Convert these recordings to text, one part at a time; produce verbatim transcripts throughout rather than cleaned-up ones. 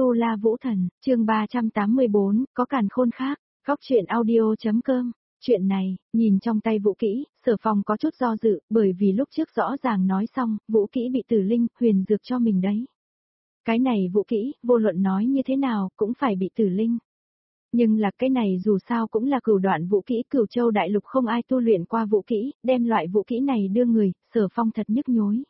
Tu La Vũ Thần, chương ba trăm tám mươi bốn, có càn khôn khác, góc truyện audio.com. Chuyện này, nhìn trong tay Vũ Kỹ, Sở Phong có chút do dự, bởi vì lúc trước rõ ràng nói xong, Vũ Kỹ bị Tử Linh, huyền dược cho mình đấy. Cái này Vũ Kỹ, vô luận nói như thế nào, cũng phải bị Tử Linh. Nhưng là cái này dù sao cũng là cửu đoạn Vũ Kỹ, Cửu Châu Đại Lục không ai tu luyện qua Vũ Kỹ, đem loại Vũ Kỹ này đưa người, Sở Phong thật nhức nhối.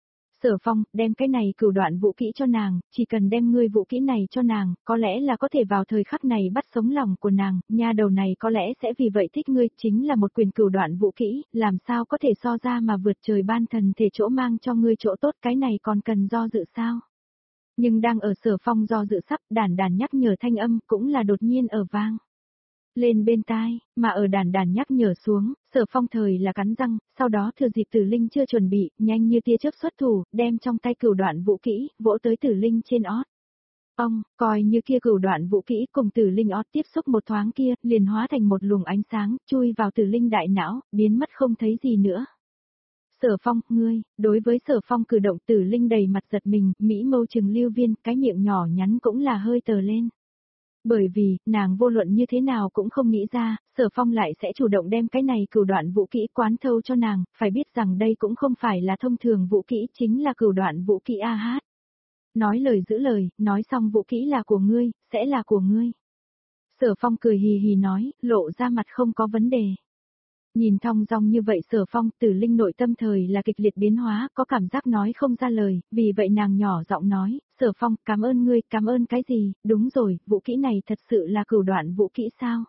Sở Phong, đem cái này cửu đoạn Vũ Kỹ cho nàng, chỉ cần đem ngươi Vũ Kỹ này cho nàng, có lẽ là có thể vào thời khắc này bắt sống lòng của nàng, nha đầu này có lẽ sẽ vì vậy thích ngươi, chính là một quyền cửu đoạn Vũ Kỹ, làm sao có thể so ra mà vượt trời ban thần thể chỗ mang cho ngươi chỗ tốt, cái này còn cần do dự sao? Nhưng đang ở Sở Phong do dự sắp, đàn đàn nhắc nhở thanh âm cũng là đột nhiên ở vang lên bên tai, mà ở đàn đàn nhắc nhở xuống, Sở Phong thời là cắn răng, sau đó thừa dịp Tử Linh chưa chuẩn bị, nhanh như tia chớp xuất thủ, đem trong tay cửu đoạn Vũ Kỹ, vỗ tới Tử Linh trên ót. Ông, coi như kia cửu đoạn Vũ Kỹ cùng Tử Linh ót tiếp xúc một thoáng kia, liền hóa thành một luồng ánh sáng, chui vào Tử Linh đại não, biến mất không thấy gì nữa. Sở Phong, ngươi, đối với Sở Phong cử động Tử Linh đầy mặt giật mình, mỹ mâu trừng lưu viên, cái miệng nhỏ nhắn cũng là hơi tờ lên. Bởi vì, nàng vô luận như thế nào cũng không nghĩ ra, Sở Phong lại sẽ chủ động đem cái này cửu đoạn Vũ Kỹ quán thâu cho nàng, phải biết rằng đây cũng không phải là thông thường Vũ Kỹ, chính là cửu đoạn Vũ Kỹ a hát. Nói lời giữ lời, nói xong Vũ Kỹ là của ngươi, sẽ là của ngươi. Sở Phong cười hì hì nói, lộ ra mặt không có vấn đề. Nhìn thong dong như vậy Sở Phong, Tử Linh nội tâm thời là kịch liệt biến hóa, có cảm giác nói không ra lời, vì vậy nàng nhỏ giọng nói, Sở Phong, cảm ơn ngươi, cảm ơn cái gì, đúng rồi, Vũ Kỹ này thật sự là cửu đoạn Vũ Kỹ sao?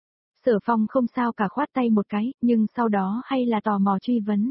Sở Phong không sao cả khoát tay một cái, nhưng sau đó hay là tò mò truy vấn.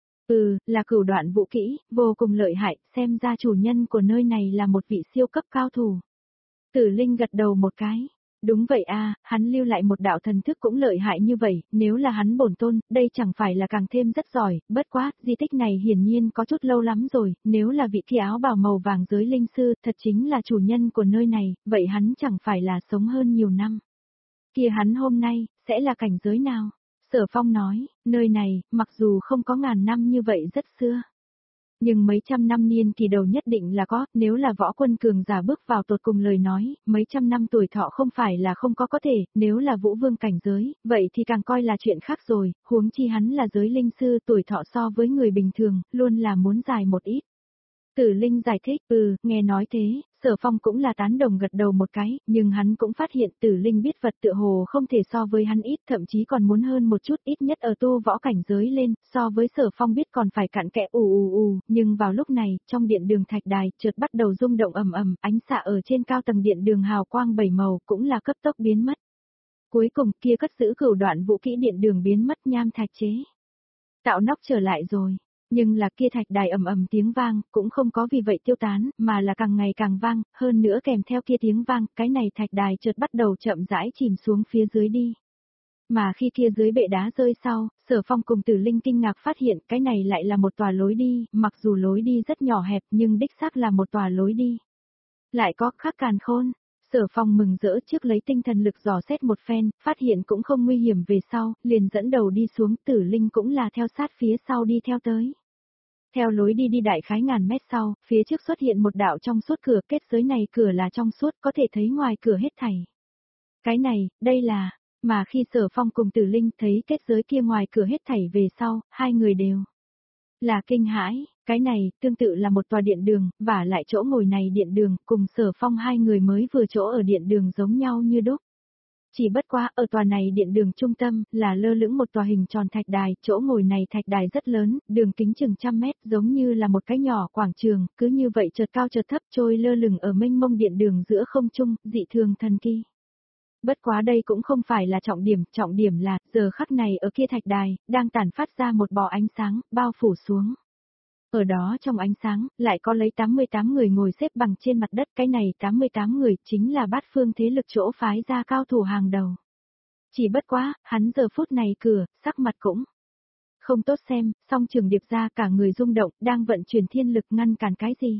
Ừ, là cửu đoạn Vũ Kỹ, vô cùng lợi hại, xem ra chủ nhân của nơi này là một vị siêu cấp cao thủ. Tử Linh gật đầu một cái. Đúng vậy a, hắn lưu lại một đạo thần thức cũng lợi hại như vậy, nếu là hắn bổn tôn, đây chẳng phải là càng thêm rất giỏi, bất quá, di tích này hiển nhiên có chút lâu lắm rồi, nếu là vị kia áo bào màu vàng giới linh sư, thật chính là chủ nhân của nơi này, vậy hắn chẳng phải là sống hơn nhiều năm. Kia hắn hôm nay, sẽ là cảnh giới nào? Sở Phong nói, nơi này, mặc dù không có ngàn năm như vậy rất xưa. Nhưng mấy trăm năm niên kỳ đầu nhất định là có, nếu là võ quân cường giả bước vào tột cùng lời nói, mấy trăm năm tuổi thọ không phải là không có có thể, nếu là vũ vương cảnh giới, vậy thì càng coi là chuyện khác rồi, huống chi hắn là giới linh sư tuổi thọ so với người bình thường, luôn là muốn dài một ít. Tử Linh giải thích, ừ, nghe nói thế, Sở Phong cũng là tán đồng gật đầu một cái, nhưng hắn cũng phát hiện Tử Linh biết vật tựa hồ không thể so với hắn ít, thậm chí còn muốn hơn một chút, ít nhất ở tu võ cảnh giới lên, so với Sở Phong biết còn phải cặn kẽ ù ù ù, nhưng vào lúc này, trong điện đường thạch đài, chợt bắt đầu rung động ầm ầm, ánh xạ ở trên cao tầng điện đường hào quang bảy màu, cũng là cấp tốc biến mất. Cuối cùng, kia cất giữ cửu đoạn Vũ Kỹ điện đường biến mất nham thạch chế. Tạo nóc trở lại rồi. Nhưng là kia thạch đài ầm ầm tiếng vang, cũng không có vì vậy tiêu tán, mà là càng ngày càng vang, hơn nữa kèm theo kia tiếng vang, cái này thạch đài chợt bắt đầu chậm rãi chìm xuống phía dưới đi. Mà khi kia dưới bệ đá rơi sau, Sở Phong cùng Tử Linh kinh ngạc phát hiện cái này lại là một tòa lối đi, mặc dù lối đi rất nhỏ hẹp nhưng đích xác là một tòa lối đi. Lại có khắc càn khôn. Sở Phong mừng rỡ trước lấy tinh thần lực dò xét một phen, phát hiện cũng không nguy hiểm về sau, liền dẫn đầu đi xuống, Tử Linh cũng là theo sát phía sau đi theo tới. Theo lối đi đi đại khái ngàn mét sau, phía trước xuất hiện một đạo trong suốt cửa, kết giới này cửa là trong suốt, có thể thấy ngoài cửa hết thảy. Cái này, đây là, mà khi Sở Phong cùng Tử Linh thấy kết giới kia ngoài cửa hết thảy về sau, hai người đều là kinh hãi, cái này, tương tự là một tòa điện đường, và lại chỗ ngồi này điện đường, cùng Sở Phong hai người mới vừa chỗ ở điện đường giống nhau như đúc. Chỉ bất quá, ở tòa này điện đường trung tâm, là lơ lửng một tòa hình tròn thạch đài, chỗ ngồi này thạch đài rất lớn, đường kính chừng trăm mét, giống như là một cái nhỏ quảng trường, cứ như vậy chợt cao chợt thấp trôi lơ lửng ở mênh mông điện đường giữa không trung, dị thường thần kỳ. Bất quá đây cũng không phải là trọng điểm, trọng điểm là, giờ khắc này ở kia thạch đài, đang tản phát ra một bò ánh sáng, bao phủ xuống. Ở đó trong ánh sáng, lại có lấy tám mươi tám người ngồi xếp bằng trên mặt đất, cái này tám mươi tám người chính là bát phương thế lực chỗ phái ra cao thủ hàng đầu. Chỉ bất quá, hắn giờ phút này cửa, sắc mặt cũng không tốt xem, song Trường Điệp ra cả người rung động, đang vận chuyển thiên lực ngăn cản cái gì.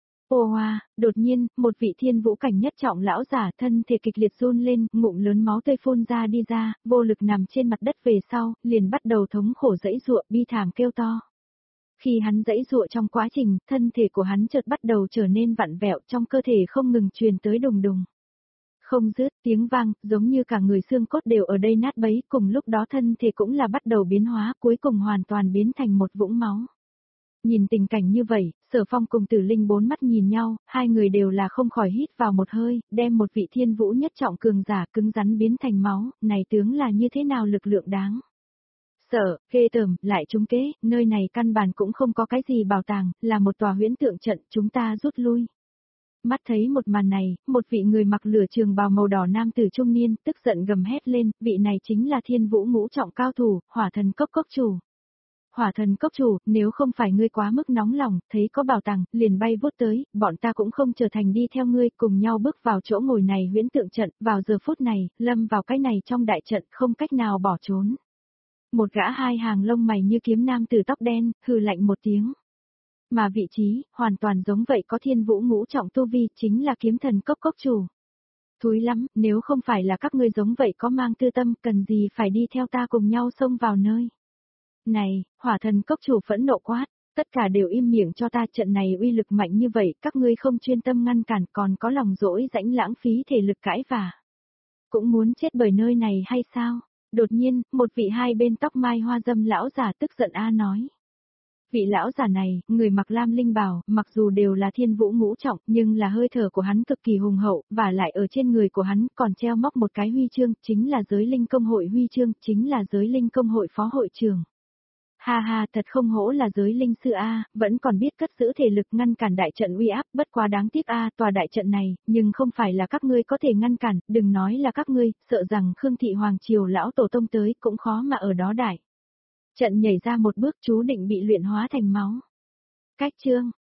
Ô hoa, đột nhiên, một vị thiên vũ cảnh nhất trọng lão giả thân thể kịch liệt run lên, ngụm lớn máu tươi phun ra đi ra, vô lực nằm trên mặt đất về sau, liền bắt đầu thống khổ dẫy giụa bi thảm kêu to. Khi hắn giãy giụa trong quá trình, thân thể của hắn chợt bắt đầu trở nên vặn vẹo, trong cơ thể không ngừng truyền tới đùng đùng. Không dứt tiếng vang, giống như cả người xương cốt đều ở đây nát bấy, cùng lúc đó thân thể cũng là bắt đầu biến hóa, cuối cùng hoàn toàn biến thành một vũng máu. Nhìn tình cảnh như vậy, Sở Phong cùng Tử Linh bốn mắt nhìn nhau, hai người đều là không khỏi hít vào một hơi, đem một vị thiên vũ nhất trọng cường giả cứng rắn biến thành máu, này tướng là như thế nào lực lượng đáng. Sợ, ghê tởm, lại trúng kế, nơi này căn bản cũng không có cái gì bảo tàng, là một tòa huyễn tượng trận, chúng ta rút lui. Mắt thấy một màn này, một vị người mặc lửa trường bào màu đỏ nam tử trung niên, tức giận gầm hét lên, vị này chính là thiên vũ ngũ trọng cao thủ, hỏa thần cốc cốc chủ. Hỏa thần cốc chủ, nếu không phải ngươi quá mức nóng lòng, thấy có bảo tàng, liền bay vút tới, bọn ta cũng không trở thành đi theo ngươi, cùng nhau bước vào chỗ ngồi này huyễn tượng trận, vào giờ phút này, lâm vào cái này trong đại trận, không cách nào bỏ trốn. Một gã hai hàng lông mày như kiếm nam tử tóc đen, hừ lạnh một tiếng. Mà vị trí, hoàn toàn giống vậy có thiên vũ ngũ trọng tu vi, chính là kiếm thần cốc cốc chủ. Thúi lắm, nếu không phải là các ngươi giống vậy có mang tư tâm, cần gì phải đi theo ta cùng nhau xông vào nơi. Này, hỏa thần cốc chủ phẫn nộ quát, tất cả đều im miệng cho ta, trận này uy lực mạnh như vậy, các ngươi không chuyên tâm ngăn cản còn có lòng dỗi rãnh lãng phí thể lực cãi vả. Cũng muốn chết bởi nơi này hay sao? Đột nhiên, một vị hai bên tóc mai hoa dâm lão giả tức giận a nói. Vị lão giả này, người mặc lam linh bào, mặc dù đều là thiên vũ ngũ trọng, nhưng là hơi thở của hắn cực kỳ hùng hậu, và lại ở trên người của hắn còn treo móc một cái huy chương, chính là giới linh công hội huy chương, chính là giới linh công hội phó hội trưởng. Ha ha, thật không hổ là giới linh sư A, vẫn còn biết cất giữ thể lực ngăn cản đại trận uy áp, bất quá đáng tiếc A, tòa đại trận này, nhưng không phải là các ngươi có thể ngăn cản, đừng nói là các ngươi, sợ rằng Khương Thị Hoàng Triều lão tổ tông tới cũng khó mà ở đó đại. Trận nhảy ra một bước chú định bị luyện hóa thành máu. Cách chương